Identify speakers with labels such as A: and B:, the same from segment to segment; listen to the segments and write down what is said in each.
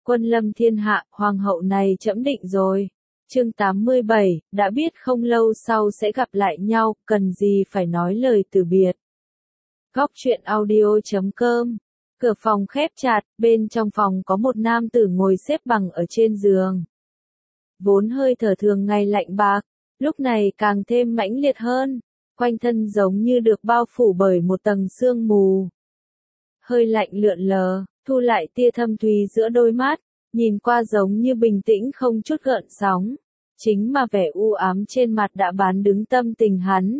A: Quân lâm thiên hạ, hoàng hậu này trẫm định rồi. Chương 87, đã biết không lâu sau sẽ gặp lại nhau, cần gì phải nói lời từ biệt. Góc truyện audio.com. Cửa phòng khép chặt, bên trong phòng có một nam tử ngồi xếp bằng ở trên giường. Vốn hơi thở thường ngày lạnh bạc, lúc này càng thêm mãnh liệt hơn, quanh thân giống như được bao phủ bởi một tầng sương mù. Hơi lạnh lượn lờ, thu lại tia thâm thúy giữa đôi mắt, nhìn qua giống như bình tĩnh không chút gợn sóng. Chính mà vẻ u ám trên mặt đã bán đứng tâm tình hắn.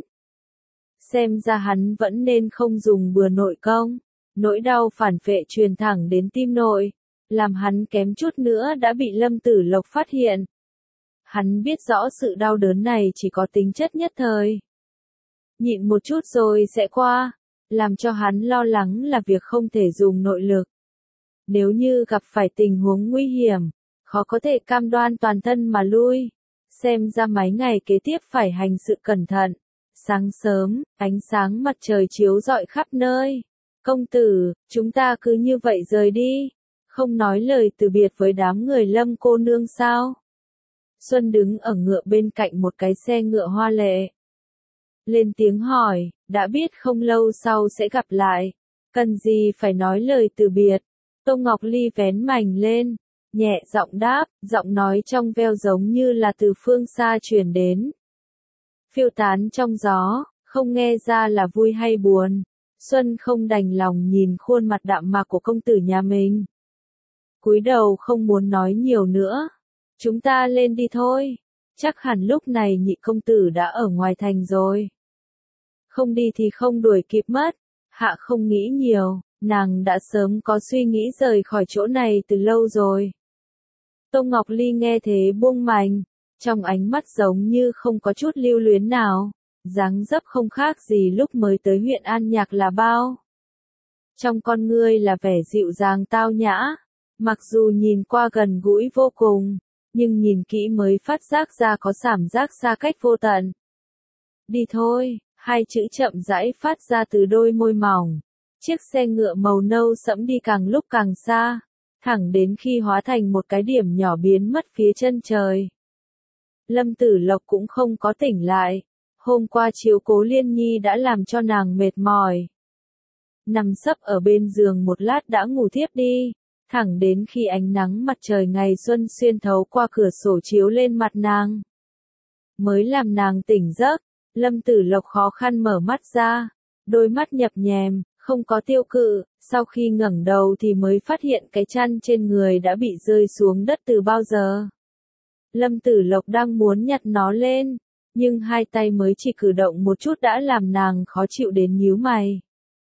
A: Xem ra hắn vẫn nên không dùng bừa nội công. Nỗi đau phản phệ truyền thẳng đến tim nội, làm hắn kém chút nữa đã bị Lâm Tử Lộc phát hiện. Hắn biết rõ sự đau đớn này chỉ có tính chất nhất thời. Nhịn một chút rồi sẽ qua, làm cho hắn lo lắng là việc không thể dùng nội lực. Nếu như gặp phải tình huống nguy hiểm, khó có thể cam đoan toàn thân mà lui. Xem ra mấy ngày kế tiếp phải hành sự cẩn thận. Sáng sớm, ánh sáng mặt trời chiếu rọi khắp nơi. Công tử, chúng ta cứ như vậy rời đi. Không nói lời từ biệt với đám người Lâm cô nương sao? Xuân đứng ở ngựa bên cạnh một cái xe ngựa hoa lệ. Lên tiếng hỏi, đã biết không lâu sau sẽ gặp lại. Cần gì phải nói lời từ biệt? Tô Ngọc Ly vén mảnh lên, nhẹ giọng đáp, giọng nói trong veo giống như là từ phương xa truyền đến. Phiêu tán trong gió, không nghe ra là vui hay buồn. Xuân không đành lòng nhìn khuôn mặt đạm mạc của công tử nhà mình. Cúi đầu không muốn nói nhiều nữa. Chúng ta lên đi thôi. Chắc hẳn lúc này nhị công tử đã ở ngoài thành rồi. Không đi thì không đuổi kịp mất. Hạ không nghĩ nhiều, nàng đã sớm có suy nghĩ rời khỏi chỗ này từ lâu rồi. Tô Ngọc Ly nghe thế buông mành, trong ánh mắt giống như không có chút lưu luyến nào, dáng dấp không khác gì lúc mới tới huyện An Nhạc là bao. Trong con ngươi là vẻ dịu dàng tao nhã, mặc dù nhìn qua gần gũi vô cùng, nhưng nhìn kỹ mới phát giác ra có cảm giác xa cách vô tận. Đi thôi, hai chữ chậm rãi phát ra từ đôi môi mỏng. Chiếc xe ngựa màu nâu sẫm đi càng lúc càng xa, thẳng đến khi hóa thành một cái điểm nhỏ biến mất phía chân trời. Lâm Tử Lộc cũng không có tỉnh lại, hôm qua chiếu cố Liên Nhi đã làm cho nàng mệt mỏi. Nằm sấp ở bên giường một lát đã ngủ thiếp đi, thẳng đến khi ánh nắng mặt trời ngày xuân xuyên thấu qua cửa sổ chiếu lên mặt nàng. Mới làm nàng tỉnh giấc, Lâm Tử Lộc khó khăn mở mắt ra, đôi mắt nhập nhèm, không có tiêu cự, sau khi ngẩng đầu thì mới phát hiện cái chăn trên người đã bị rơi xuống đất từ bao giờ. Lâm Tử Lộc đang muốn nhặt nó lên, nhưng hai tay mới chỉ cử động một chút đã làm nàng khó chịu đến nhíu mày.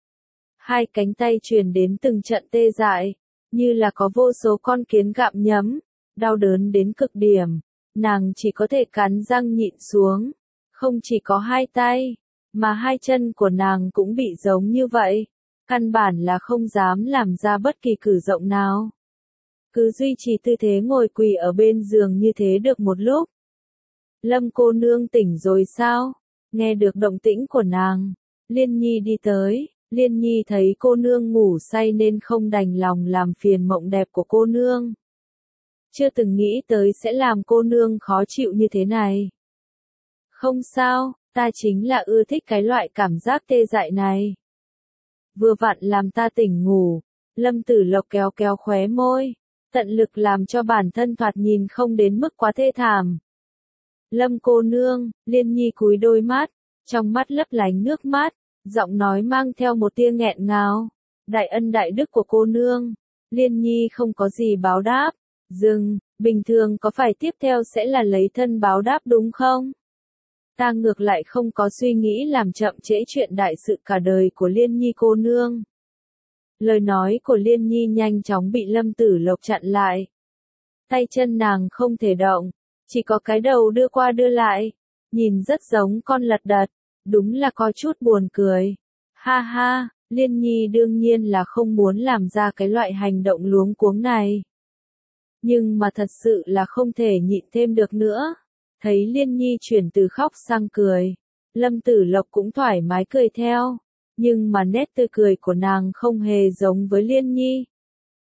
A: Hai cánh tay truyền đến từng trận tê dại, như là có vô số con kiến gặm nhấm, đau đớn đến cực điểm, nàng chỉ có thể cắn răng nhịn xuống. Không chỉ có hai tay, mà hai chân của nàng cũng bị giống như vậy, căn bản là không dám làm ra bất kỳ cử động nào. Cứ duy trì tư thế ngồi quỳ ở bên giường như thế được một lúc. Lâm cô nương tỉnh rồi sao? Nghe được động tĩnh của nàng, Liên Nhi đi tới. Liên Nhi thấy cô nương ngủ say nên không đành lòng làm phiền mộng đẹp của cô nương. Chưa từng nghĩ tới sẽ làm cô nương khó chịu như thế này. Không sao, ta chính là ưa thích cái loại cảm giác tê dại này. Vừa vặn làm ta tỉnh ngủ. Lâm Tử Lộc kéo kéo khóe môi, tận lực làm cho bản thân thoạt nhìn không đến mức quá thê thảm. Lâm cô nương, Liên Nhi cúi đôi mắt, trong mắt lấp lánh nước mắt, giọng nói mang theo một tia nghẹn ngào. Đại ân đại đức của cô nương, Liên Nhi không có gì báo đáp. Dừng, bình thường có phải tiếp theo sẽ là lấy thân báo đáp đúng không? Ta ngược lại không có suy nghĩ làm chậm trễ chuyện đại sự cả đời của Liên Nhi cô nương. Lời nói của Liên Nhi nhanh chóng bị Lâm Tử Lộc chặn lại. Tay chân nàng không thể động, chỉ có cái đầu đưa qua đưa lại, nhìn rất giống con lật đật, đúng là có chút buồn cười. Ha ha, Liên Nhi đương nhiên là không muốn làm ra cái loại hành động luống cuống này. Nhưng mà thật sự là không thể nhịn thêm được nữa. Thấy Liên Nhi chuyển từ khóc sang cười, Lâm Tử Lộc cũng thoải mái cười theo, nhưng mà nét tươi cười của nàng không hề giống với Liên Nhi.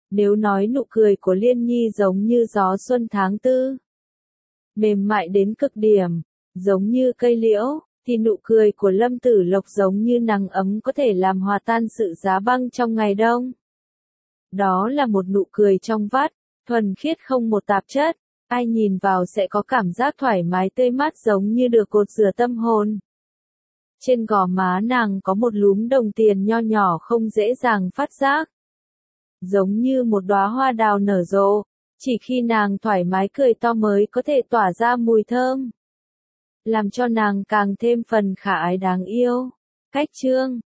A: Nếu nói nụ cười của Liên Nhi giống như gió xuân tháng tư, mềm mại đến cực điểm, giống như cây liễu, thì nụ cười của Lâm Tử Lộc giống như nắng ấm có thể làm hòa tan sự giá băng trong ngày đông. Đó là một nụ cười trong vắt, thuần khiết không một tạp chất, ai nhìn vào sẽ có cảm giác thoải mái tươi mát giống như được cột rửa tâm hồn. Trên gò má nàng có một lúm đồng tiền nho nhỏ không dễ dàng phát giác. Giống như một đóa hoa đào nở rộ, chỉ khi nàng thoải mái cười to mới có thể tỏa ra mùi thơm, làm cho nàng càng thêm phần khả ái đáng yêu. Cách chương